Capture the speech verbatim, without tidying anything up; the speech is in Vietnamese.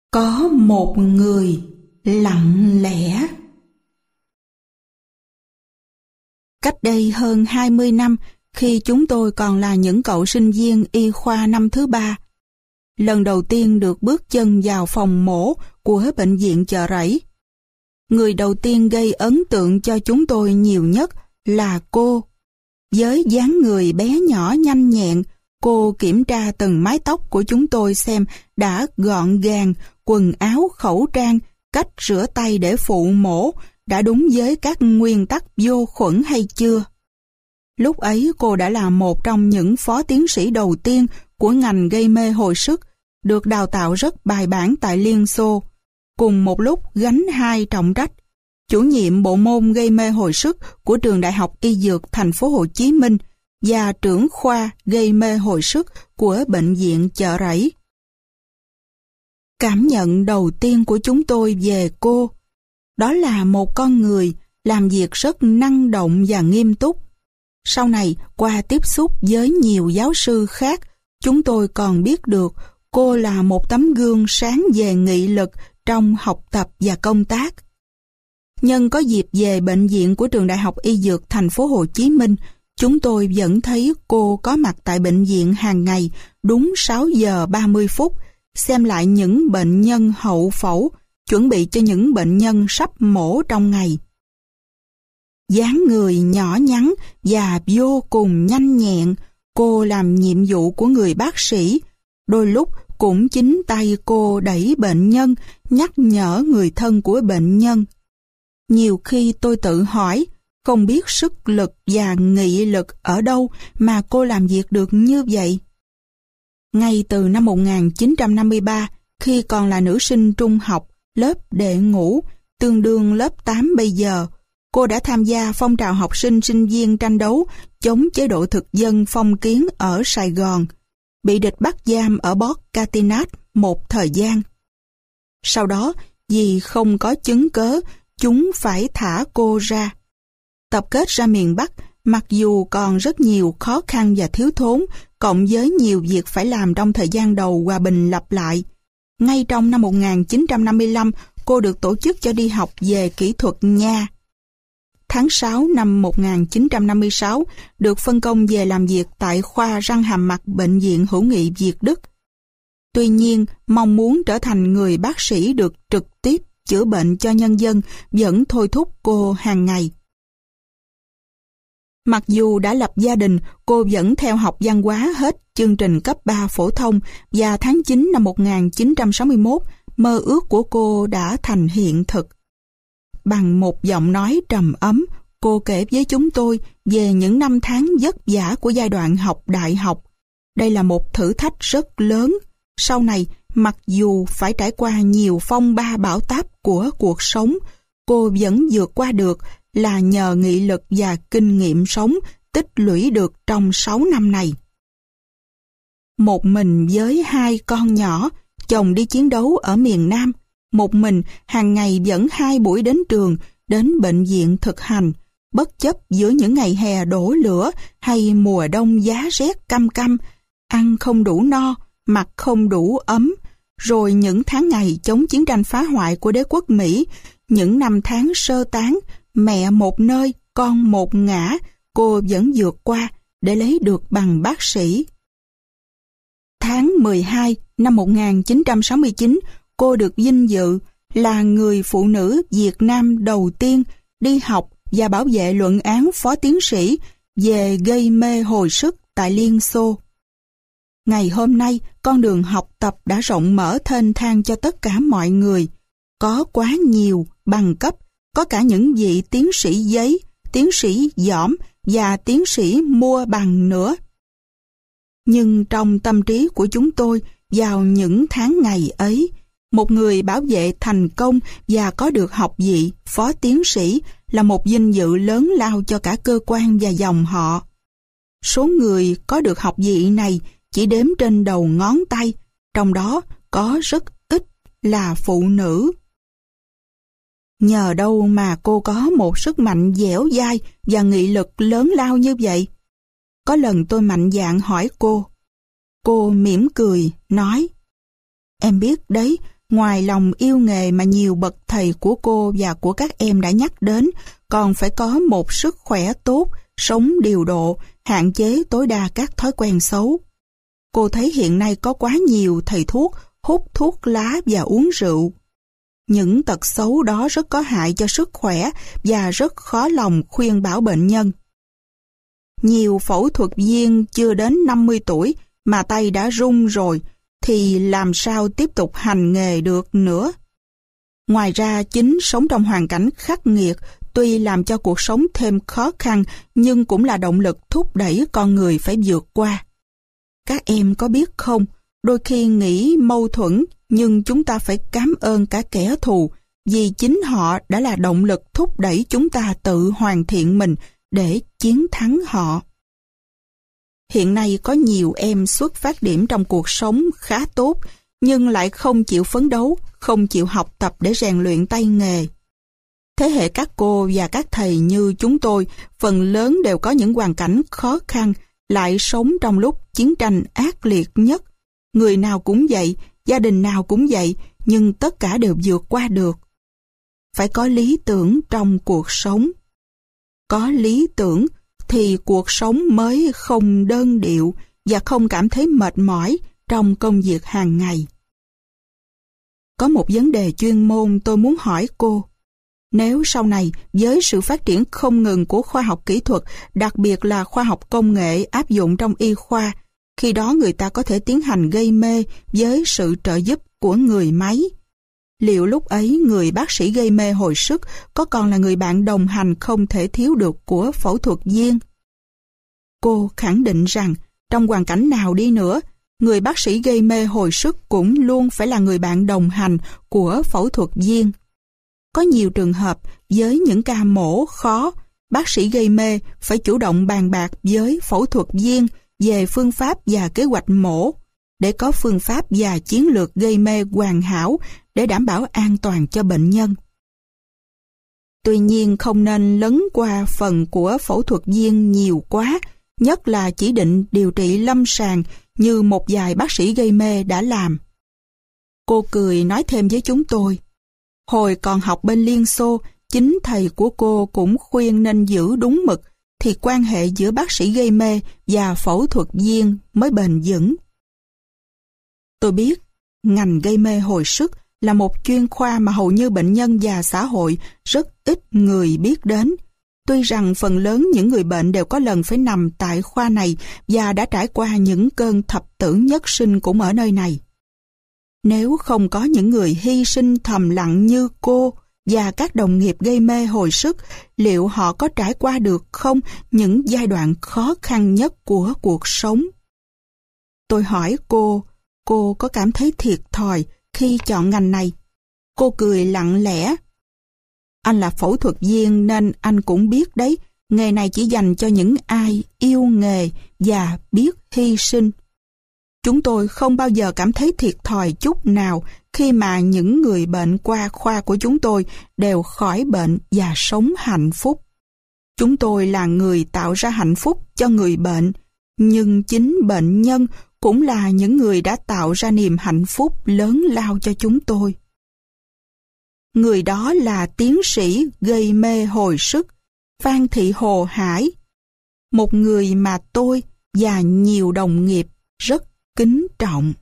Có một người lặng lẽ. Cách đây hơn hai mươi năm, khi chúng tôi còn là những cậu sinh viên y khoa năm thứ ba, lần đầu tiên được bước chân vào phòng mổ của bệnh viện Chợ Rẫy. Người đầu tiên gây ấn tượng cho chúng tôi nhiều nhất là cô. Với dáng người bé nhỏ nhanh nhẹn, cô kiểm tra từng mái tóc của chúng tôi xem đã gọn gàng, quần áo, khẩu trang, cách rửa tay để phụ mổ đã đúng với các nguyên tắc vô khuẩn hay chưa. Lúc ấy cô đã là một trong những phó tiến sĩ đầu tiên của ngành gây mê hồi sức, được đào tạo rất bài bản tại Liên Xô, cùng một lúc gánh hai trọng trách: chủ nhiệm bộ môn gây mê hồi sức của trường Đại học Y Dược Thành phố Hồ Chí Minh và trưởng khoa gây mê hồi sức của bệnh viện Chợ Rẫy. Cảm nhận đầu tiên của chúng tôi về cô, đó là một con người làm việc rất năng động và nghiêm túc. Sau này, qua tiếp xúc với nhiều giáo sư khác, chúng tôi còn biết được cô là một tấm gương sáng về nghị lực trong học tập và công tác. Nhân có dịp về bệnh viện của trường Đại học Y Dược Thành phố Hồ Chí Minh, chúng tôi vẫn thấy cô có mặt tại bệnh viện hàng ngày đúng sáu giờ ba mươi phút, xem lại những bệnh nhân hậu phẫu, chuẩn bị cho những bệnh nhân sắp mổ trong ngày. Dáng người nhỏ nhắn và vô cùng nhanh nhẹn, cô làm nhiệm vụ của người bác sĩ. Đôi lúc cũng chính tay cô đẩy bệnh nhân, nhắc nhở người thân của bệnh nhân. Nhiều khi tôi tự hỏi, không biết sức lực và nghị lực ở đâu mà cô làm việc được như vậy. Ngay từ năm một nghìn chín trăm năm mươi ba, khi còn là nữ sinh trung học, lớp đệ ngũ, tương đương lớp tám bây giờ, cô đã tham gia phong trào học sinh sinh viên tranh đấu chống chế độ thực dân phong kiến ở Sài Gòn, bị địch bắt giam ở Port Catinat một thời gian. Sau đó, vì không có chứng cớ, chúng phải thả cô ra. Tập kết ra miền Bắc, mặc dù còn rất nhiều khó khăn và thiếu thốn, cộng với nhiều việc phải làm trong thời gian đầu hòa bình lập lại. Ngay trong năm một nghìn chín trăm năm mươi lăm, cô được tổ chức cho đi học về kỹ thuật nha. Tháng sáu năm một nghìn chín trăm năm mươi sáu, được phân công về làm việc tại khoa răng hàm mặt Bệnh viện Hữu nghị Việt Đức. Tuy nhiên, mong muốn trở thành người bác sĩ được trực tiếp chữa bệnh cho nhân dân vẫn thôi thúc cô hàng ngày. Mặc dù đã lập gia đình, cô vẫn theo học văn hóa hết chương trình cấp ba phổ thông và tháng chín năm một nghìn chín trăm sáu mươi mốt, mơ ước của cô đã thành hiện thực. Bằng một giọng nói trầm ấm, cô kể với chúng tôi về những năm tháng vất vả của giai đoạn học đại học. Đây là một thử thách rất lớn. Sau này, mặc dù phải trải qua nhiều phong ba bão táp của cuộc sống, cô vẫn vượt qua được là nhờ nghị lực và kinh nghiệm sống tích lũy được trong sáu năm này. Một mình với hai con nhỏ, chồng đi chiến đấu ở miền Nam, một mình hàng ngày dẫn hai buổi đến trường, đến bệnh viện thực hành, bất chấp giữa những ngày hè đổ lửa hay mùa đông giá rét căm căm, ăn không đủ no, mặc không đủ ấm, rồi những tháng ngày chống chiến tranh phá hoại của đế quốc Mỹ, những năm tháng sơ tán, mẹ một nơi, con một ngã, cô vẫn vượt qua để lấy được bằng bác sĩ. Tháng mười hai năm một nghìn chín trăm sáu mươi chín, cô được vinh dự là người phụ nữ Việt Nam đầu tiên đi học và bảo vệ luận án phó tiến sĩ về gây mê hồi sức tại Liên Xô. Ngày hôm nay, con đường học tập đã rộng mở thênh thang cho tất cả mọi người. Có quá nhiều bằng cấp, có cả những vị tiến sĩ giấy, tiến sĩ dỏm và tiến sĩ mua bằng nữa. Nhưng trong tâm trí của chúng tôi, vào những tháng ngày ấy, một người bảo vệ thành công và có được học vị phó tiến sĩ là một vinh dự lớn lao cho cả cơ quan và dòng họ. Số người có được học vị này chỉ đếm trên đầu ngón tay, trong đó có rất ít là phụ nữ. Nhờ đâu mà cô có một sức mạnh dẻo dai và nghị lực lớn lao như vậy? Có lần tôi mạnh dạn hỏi cô. Cô mỉm cười, nói: Em biết đấy, ngoài lòng yêu nghề mà nhiều bậc thầy của cô và của các em đã nhắc đến, còn phải có một sức khỏe tốt, sống điều độ, hạn chế tối đa các thói quen xấu. Cô thấy hiện nay có quá nhiều thầy thuốc hút thuốc lá và uống rượu. Những tật xấu đó rất có hại cho sức khỏe và rất khó lòng khuyên bảo bệnh nhân. Nhiều phẫu thuật viên chưa đến năm mươi tuổi mà tay đã run rồi, thì làm sao tiếp tục hành nghề được nữa. Ngoài ra, chính sống trong hoàn cảnh khắc nghiệt tuy làm cho cuộc sống thêm khó khăn nhưng cũng là động lực thúc đẩy con người phải vượt qua. Các em có biết không, đôi khi nghĩ mâu thuẫn nhưng chúng ta phải cảm ơn cả kẻ thù vì chính họ đã là động lực thúc đẩy chúng ta tự hoàn thiện mình để chiến thắng họ. Hiện nay có nhiều em xuất phát điểm trong cuộc sống khá tốt nhưng lại không chịu phấn đấu, không chịu học tập để rèn luyện tay nghề. Thế hệ các cô và các thầy như chúng tôi phần lớn đều có những hoàn cảnh khó khăn, lại sống trong lúc chiến tranh ác liệt nhất. Người nào cũng vậy, gia đình nào cũng vậy, nhưng tất cả đều vượt qua được. Phải có lý tưởng trong cuộc sống. Có lý tưởng thì cuộc sống mới không đơn điệu và không cảm thấy mệt mỏi trong công việc hàng ngày. Có một vấn đề chuyên môn tôi muốn hỏi cô. Nếu sau này với sự phát triển không ngừng của khoa học kỹ thuật, đặc biệt là khoa học công nghệ áp dụng trong y khoa, khi đó người ta có thể tiến hành gây mê với sự trợ giúp của người máy. Liệu lúc ấy người bác sĩ gây mê hồi sức có còn là người bạn đồng hành không thể thiếu được của phẫu thuật viên? Cô khẳng định rằng trong hoàn cảnh nào đi nữa, người bác sĩ gây mê hồi sức cũng luôn phải là người bạn đồng hành của phẫu thuật viên. Có nhiều trường hợp với những ca mổ khó, bác sĩ gây mê phải chủ động bàn bạc với phẫu thuật viên về phương pháp và kế hoạch mổ, để có phương pháp và chiến lược gây mê hoàn hảo để đảm bảo an toàn cho bệnh nhân. Tuy nhiên không nên lấn qua phần của phẫu thuật viên nhiều quá, nhất là chỉ định điều trị lâm sàng như một vài bác sĩ gây mê đã làm. Cô cười nói thêm với chúng tôi, hồi còn học bên Liên Xô, chính thầy của cô cũng khuyên nên giữ đúng mực, thì quan hệ giữa bác sĩ gây mê và phẫu thuật viên mới bền vững. Tôi biết, ngành gây mê hồi sức là một chuyên khoa mà hầu như bệnh nhân và xã hội rất ít người biết đến. Tuy rằng phần lớn những người bệnh đều có lần phải nằm tại khoa này và đã trải qua những cơn thập tử nhất sinh cũng ở nơi này. Nếu không có những người hy sinh thầm lặng như cô và các đồng nghiệp gây mê hồi sức, liệu họ có trải qua được không những giai đoạn khó khăn nhất của cuộc sống? Tôi hỏi cô, cô có cảm thấy thiệt thòi khi chọn ngành này? Cô cười lặng lẽ. Anh là phẫu thuật viên nên anh cũng biết đấy, nghề này chỉ dành cho những ai yêu nghề và biết hy sinh. Chúng tôi không bao giờ cảm thấy thiệt thòi chút nào khi mà những người bệnh qua khoa của chúng tôi đều khỏi bệnh và sống hạnh phúc. Chúng tôi là người tạo ra hạnh phúc cho người bệnh, nhưng chính bệnh nhân cũng là những người đã tạo ra niềm hạnh phúc lớn lao cho chúng tôi. Người đó là tiến sĩ gây mê hồi sức, Phan Thị Hồ Hải, một người mà tôi và nhiều đồng nghiệp rất kính trọng.